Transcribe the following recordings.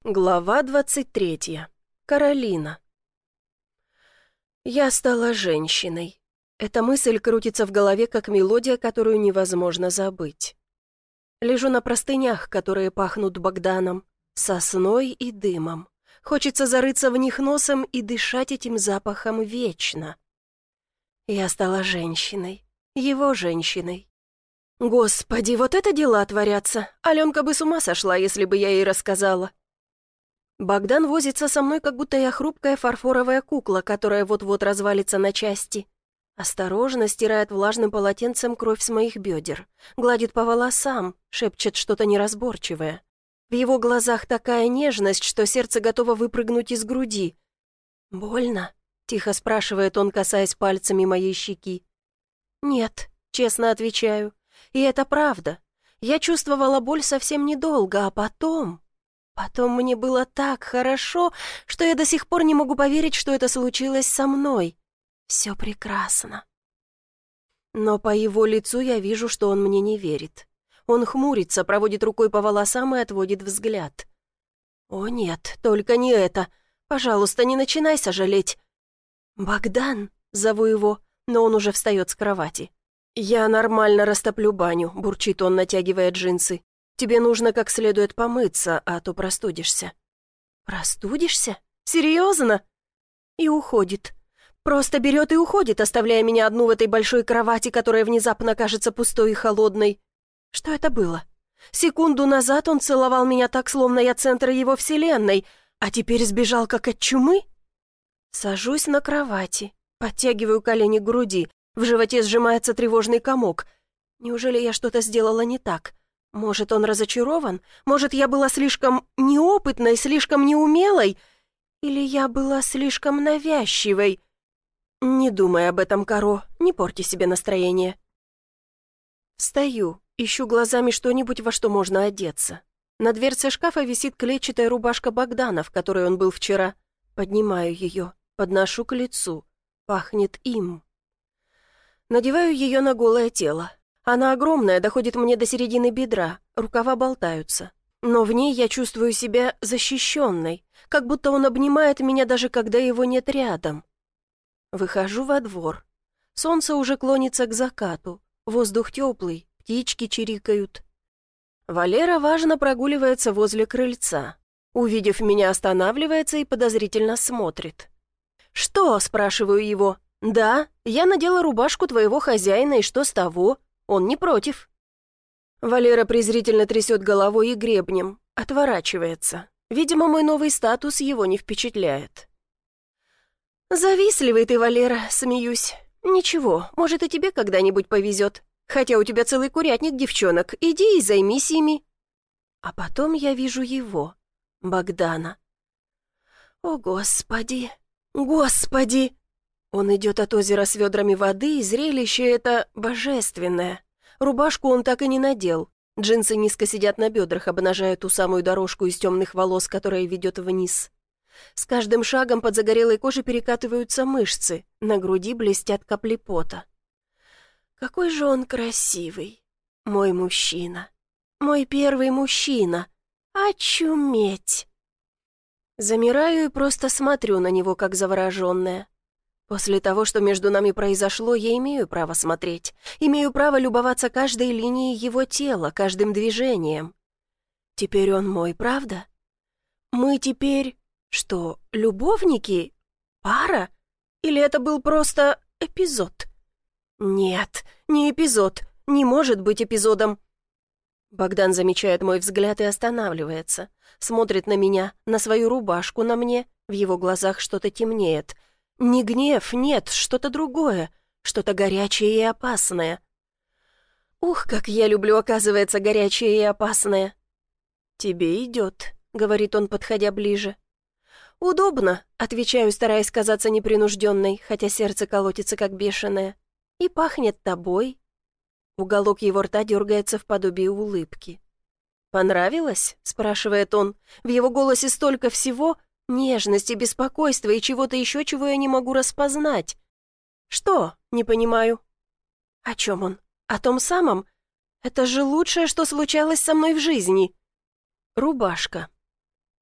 Глава 23. Каролина. Я стала женщиной. Эта мысль крутится в голове, как мелодия, которую невозможно забыть. Лежу на простынях, которые пахнут Богданом, сосной и дымом. Хочется зарыться в них носом и дышать этим запахом вечно. Я стала женщиной, его женщиной. Господи, вот это дела творятся. Аленка бы с ума сошла, если бы я ей рассказала. Богдан возится со мной, как будто я хрупкая фарфоровая кукла, которая вот-вот развалится на части. Осторожно стирает влажным полотенцем кровь с моих бедер, гладит по волосам, шепчет что-то неразборчивое. В его глазах такая нежность, что сердце готово выпрыгнуть из груди. «Больно?» — тихо спрашивает он, касаясь пальцами моей щеки. «Нет», — честно отвечаю. И это правда. Я чувствовала боль совсем недолго, а потом мне было так хорошо, что я до сих пор не могу поверить, что это случилось со мной. Все прекрасно. Но по его лицу я вижу, что он мне не верит. Он хмурится, проводит рукой по волосам и отводит взгляд. «О нет, только не это. Пожалуйста, не начинай сожалеть». «Богдан», — зову его, но он уже встает с кровати. «Я нормально растоплю баню», — бурчит он, натягивая джинсы. «Тебе нужно как следует помыться, а то простудишься». «Простудишься? Серьезно?» И уходит. Просто берет и уходит, оставляя меня одну в этой большой кровати, которая внезапно кажется пустой и холодной. Что это было? Секунду назад он целовал меня так, словно я центр его вселенной, а теперь сбежал как от чумы? Сажусь на кровати, подтягиваю колени к груди, в животе сжимается тревожный комок. Неужели я что-то сделала не так? Может, он разочарован? Может, я была слишком неопытной, слишком неумелой? Или я была слишком навязчивой? Не думай об этом, Каро, не порти себе настроение. Встаю, ищу глазами что-нибудь, во что можно одеться. На дверце шкафа висит клетчатая рубашка Богдана, в которой он был вчера. Поднимаю ее, подношу к лицу. Пахнет им. Надеваю ее на голое тело. Она огромная, доходит мне до середины бедра, рукава болтаются. Но в ней я чувствую себя защищенной, как будто он обнимает меня, даже когда его нет рядом. Выхожу во двор. Солнце уже клонится к закату, воздух теплый, птички чирикают. Валера важно прогуливается возле крыльца. Увидев меня, останавливается и подозрительно смотрит. «Что?» – спрашиваю его. «Да, я надела рубашку твоего хозяина, и что с того? Он не против». Валера презрительно трясет головой и гребнем, отворачивается. Видимо, мой новый статус его не впечатляет. «Завистливый ты, Валера», — смеюсь. «Ничего, может, и тебе когда-нибудь повезет. Хотя у тебя целый курятник девчонок, иди и займись ими». А потом я вижу его, Богдана. «О, Господи! Господи!» Он идет от озера с ведрами воды, и зрелище это божественное. Рубашку он так и не надел. Джинсы низко сидят на бедрах, обнажая ту самую дорожку из темных волос, которая ведет вниз. С каждым шагом под загорелой кожей перекатываются мышцы, на груди блестят капли пота. Какой же он красивый! Мой мужчина! Мой первый мужчина! Очуметь! Замираю и просто смотрю на него, как завороженная. После того, что между нами произошло, я имею право смотреть. Имею право любоваться каждой линией его тела, каждым движением. Теперь он мой, правда? Мы теперь, что, любовники? Пара? Или это был просто эпизод? Нет, не эпизод, не может быть эпизодом. Богдан замечает мой взгляд и останавливается. Смотрит на меня, на свою рубашку на мне, в его глазах что-то темнеет. Не гнев, нет, что-то другое, что-то горячее и опасное. Ух, как я люблю, оказывается, горячее и опасное. «Тебе идет», — говорит он, подходя ближе. «Удобно», — отвечаю, стараясь казаться непринужденной, хотя сердце колотится как бешеное. «И пахнет тобой». Уголок его рта дергается в подобии улыбки. «Понравилось?» — спрашивает он. В его голосе столько всего... Нежности, беспокойства и чего-то еще, чего я не могу распознать. Что? Не понимаю. О чем он? О том самом? Это же лучшее, что случалось со мной в жизни. Рубашка.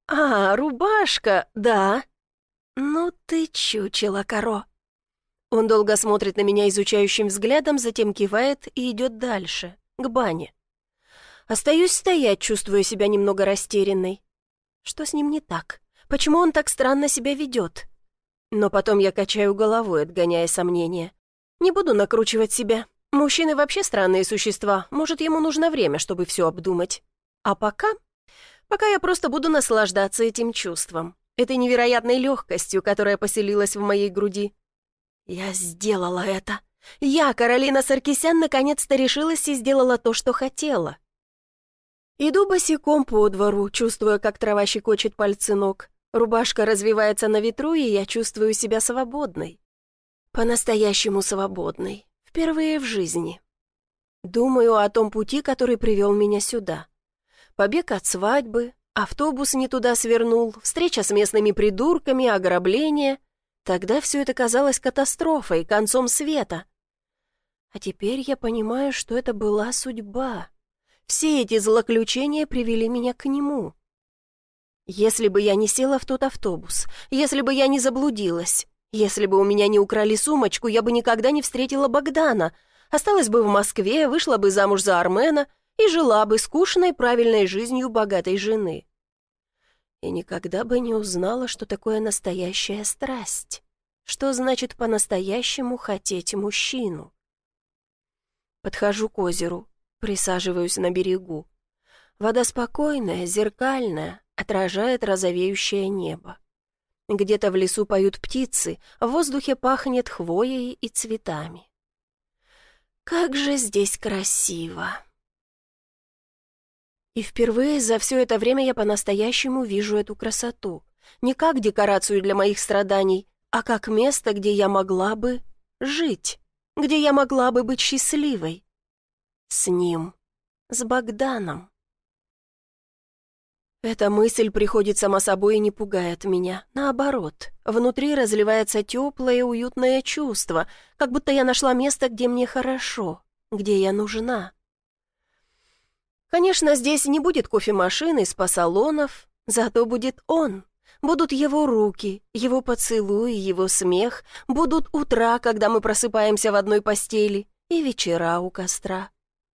«А, рубашка, да». «Ну ты чучело, Каро». Он долго смотрит на меня изучающим взглядом, затем кивает и идет дальше, к бане. Остаюсь стоять, чувствуя себя немного растерянной. Что с ним не так? Почему он так странно себя ведет? Но потом я качаю головой, отгоняя сомнения. Не буду накручивать себя. Мужчины вообще странные существа. Может, ему нужно время, чтобы все обдумать. А пока я просто буду наслаждаться этим чувством, этой невероятной легкостью, которая поселилась в моей груди. Я сделала это. Я, Каролина Саркисян, наконец-то решилась и сделала то, что хотела. Иду босиком по двору, чувствуя, как трава щекочет пальцы ног. Рубашка развивается на ветру, и я чувствую себя свободной. По-настоящему свободной. Впервые в жизни. Думаю о том пути, который привел меня сюда. Побег от свадьбы, автобус не туда свернул, встреча с местными придурками, ограбление. Тогда все это казалось катастрофой, концом света. А теперь я понимаю, что это была судьба. Все эти злоключения привели меня к нему. Если бы я не села в тот автобус, если бы я не заблудилась, если бы у меня не украли сумочку, я бы никогда не встретила Богдана, осталась бы в Москве, вышла бы замуж за Армена и жила бы скучной, правильной жизнью богатой жены. И никогда бы не узнала, что такое настоящая страсть, что значит по-настоящему хотеть мужчину. Подхожу к озеру, присаживаюсь на берегу. Вода спокойная, зеркальная, отражает розовеющее небо. Где-то в лесу поют птицы, в воздухе пахнет хвоей и цветами. Как же здесь красиво! И впервые за все это время я по-настоящему вижу эту красоту. Не как декорацию для моих страданий, а как место, где я могла бы жить, где я могла бы быть счастливой. С ним, с Богданом. Эта мысль приходит сама собой и не пугает меня. Наоборот, внутри разливается теплое, уютное чувство, как будто я нашла место, где мне хорошо, где я нужна. Конечно, здесь не будет кофемашин и спа-салонов, зато будет он. Будут его руки, его поцелуи, его смех, будут утра, когда мы просыпаемся в одной постели, и вечера у костра.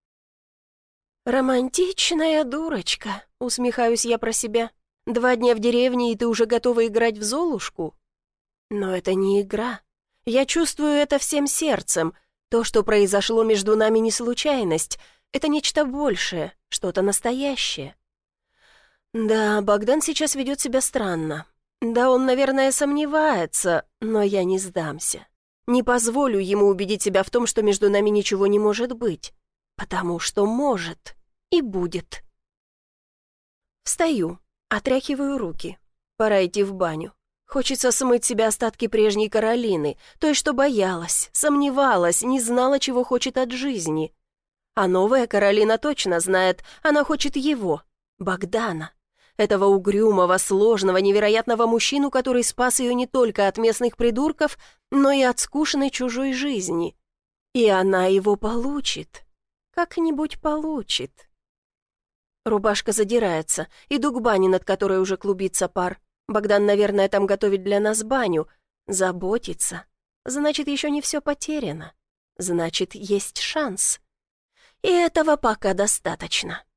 «Романтичная дурочка», — усмехаюсь я про себя. 2 дня в деревне, и ты уже готова играть в Золушку? Но это не игра. Я чувствую это всем сердцем. То, что произошло между нами, не случайность. Это нечто большее, что-то настоящее. Да, Богдан сейчас ведет себя странно. Да, он, наверное, сомневается, но я не сдамся. Не позволю ему убедить себя в том, что между нами ничего не может быть. Потому что может и будет. Встаю, отряхиваю руки. Пора идти в баню. Хочется смыть себе остатки прежней Каролины, той, что боялась, сомневалась, не знала, чего хочет от жизни. А новая Каролина точно знает, она хочет его, Богдана. Этого угрюмого, сложного, невероятного мужчину, который спас ее не только от местных придурков, но и от скучной чужой жизни. И она его получит. Как-нибудь получит. Рубашка задирается. Иду к бане, над которой уже клубится пар. Богдан, наверное, там готовит для нас баню. Заботится. Значит, еще не все потеряно. Значит, есть шанс. И этого пока достаточно.